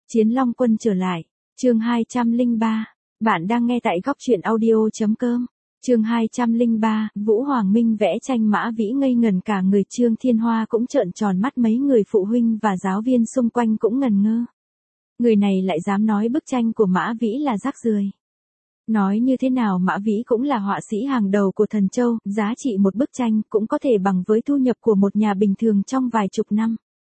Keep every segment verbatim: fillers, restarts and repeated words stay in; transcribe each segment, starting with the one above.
Chiến Long Quân trở lại. Chương hai trăm lẻ ba. Bạn đang nghe tại góc truyện audio.com. Chương hai trăm lẻ ba, Vũ Hoàng Minh vẽ tranh Mã Vĩ ngây ngẩn cả người, Trương Thiên Hoa cũng trợn tròn mắt, mấy người phụ huynh và giáo viên xung quanh cũng ngần ngơ. Người này lại dám nói bức tranh của Mã Vĩ là rác rưởi. Nói như thế nào Mã Vĩ cũng là họa sĩ hàng đầu của Thần Châu, giá trị một bức tranh cũng có thể bằng với thu nhập của một nhà bình thường trong vài chục năm.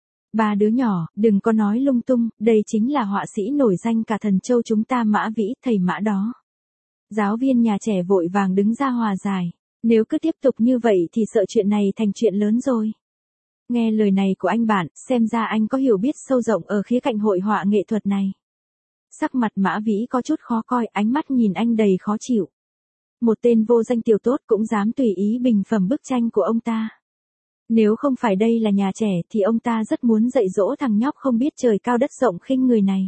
Ba đứa nhỏ, đừng có nói lung tung, đây chính là họa sĩ nổi danh cả Thần Châu chúng ta Mã Vĩ, thầy Mã đó. Giáo viên nhà trẻ vội vàng đứng ra hòa giải. Nếu cứ tiếp tục như vậy thì sợ chuyện này thành chuyện lớn rồi. Nghe lời này của anh bạn, xem ra anh có hiểu biết sâu rộng ở khía cạnh hội họa nghệ thuật này. Sắc mặt Mã Vĩ có chút khó coi, ánh mắt nhìn anh đầy khó chịu. Một tên vô danh tiểu tốt cũng dám tùy ý bình phẩm bức tranh của ông ta. Nếu không phải đây là nhà trẻ thì ông ta rất muốn dạy dỗ thằng nhóc không biết trời cao đất rộng khinh người này.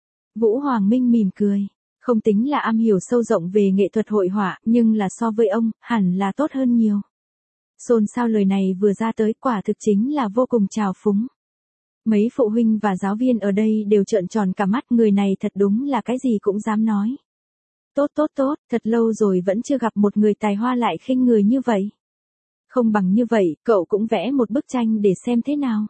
Vũ Hoàng Minh mỉm cười. Không tính là am hiểu sâu rộng về nghệ thuật hội họa, nhưng là so với ông, hẳn là tốt hơn nhiều. Xôn xao lời này vừa ra tới, quả thực chính là vô cùng trào phúng. Mấy phụ huynh và giáo viên ở đây đều trợn tròn cả mắt, người này thật đúng là cái gì cũng dám nói. Tốt tốt tốt, thật lâu rồi vẫn chưa gặp một người tài hoa lại khinh người như vậy. Không bằng như vậy, cậu cũng vẽ một bức tranh để xem thế nào.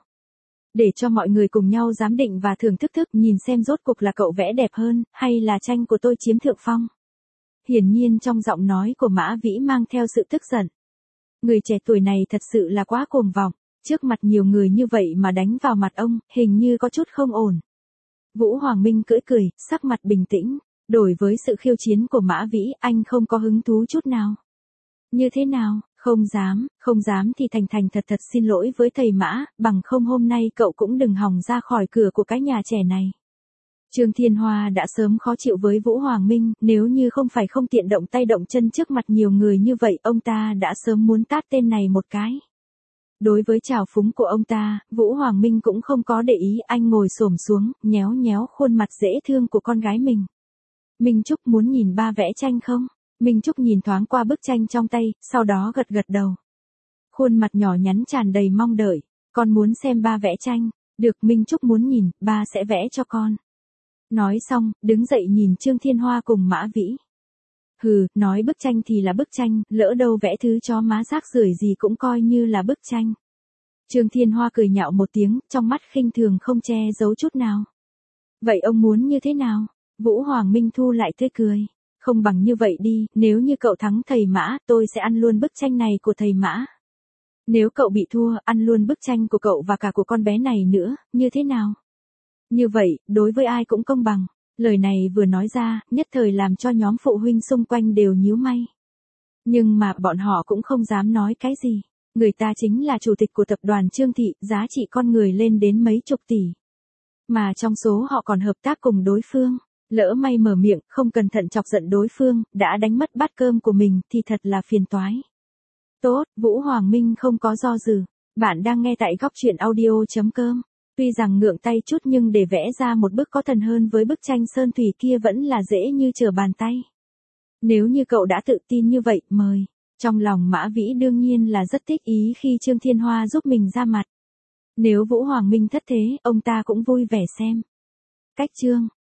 Để cho mọi người cùng nhau giám định và thưởng thức thức nhìn xem rốt cuộc là cậu vẽ đẹp hơn, hay là tranh của tôi chiếm thượng phong. Hiển nhiên trong giọng nói của Mã Vĩ mang theo sự tức giận. Người trẻ tuổi này thật sự là quá cuồng vọng, trước mặt nhiều người như vậy mà đánh vào mặt ông, hình như có chút không ổn. Vũ Hoàng Minh cưỡi cười, sắc mặt bình tĩnh, đối với sự khiêu chiến của Mã Vĩ, anh không có hứng thú chút nào. Như thế nào? Không dám, không dám thì thành thành thật thật xin lỗi với thầy Mã, bằng không hôm nay cậu cũng đừng hòng ra khỏi cửa của cái nhà trẻ này. Trương Thiên Hoa đã sớm khó chịu với Vũ Hoàng Minh, nếu như không phải không tiện động tay động chân trước mặt nhiều người như vậy, ông ta đã sớm muốn tát tên này một cái. Đối với trào phúng của ông ta, Vũ Hoàng Minh cũng không có để ý, anh ngồi xổm xuống, nhéo nhéo khuôn mặt dễ thương của con gái mình. Minh Trúc muốn nhìn ba vẽ tranh không? Minh Trúc nhìn thoáng qua bức tranh trong tay, sau đó gật gật đầu. Khuôn mặt nhỏ nhắn tràn đầy mong đợi. Con muốn xem ba vẽ tranh. Được, Minh Trúc muốn nhìn, ba sẽ vẽ cho con. Nói xong, đứng dậy nhìn Trương Thiên Hoa cùng Mã Vĩ. Hừ, nói bức tranh thì là bức tranh, lỡ đâu vẽ thứ chó má rác rưởi gì cũng coi như là bức tranh. Trương Thiên Hoa cười nhạo một tiếng, trong mắt khinh thường không che giấu chút nào. Vậy ông muốn như thế nào? Vũ Hoàng Minh thu lại tươi cười. Không bằng như vậy đi, nếu như cậu thắng thầy Mã, tôi sẽ ăn luôn bức tranh này của thầy Mã. Nếu cậu bị thua, ăn luôn bức tranh của cậu và cả của con bé này nữa, như thế nào? Như vậy, đối với ai cũng công bằng. Lời này vừa nói ra, nhất thời làm cho nhóm phụ huynh xung quanh đều nhíu mày. Nhưng mà bọn họ cũng không dám nói cái gì. Người ta chính là chủ tịch của tập đoàn Trương Thị, giá trị con người lên đến mấy chục tỷ. Mà trong số họ còn hợp tác cùng đối phương. Lỡ may mở miệng, không cẩn thận chọc giận đối phương, đã đánh mất bát cơm của mình, thì thật là phiền toái. Tốt, Vũ Hoàng Minh không có do dự. Bạn đang nghe tại góc truyện audio.com. Tuy rằng ngượng tay chút nhưng để vẽ ra một bức có thần hơn với bức tranh sơn thủy kia vẫn là dễ như trở bàn tay. Nếu như cậu đã tự tin như vậy, mời. Trong lòng Mã Vĩ đương nhiên là rất thích ý khi Trương Thiên Hoa giúp mình ra mặt. Nếu Vũ Hoàng Minh thất thế, ông ta cũng vui vẻ xem. Cách chương.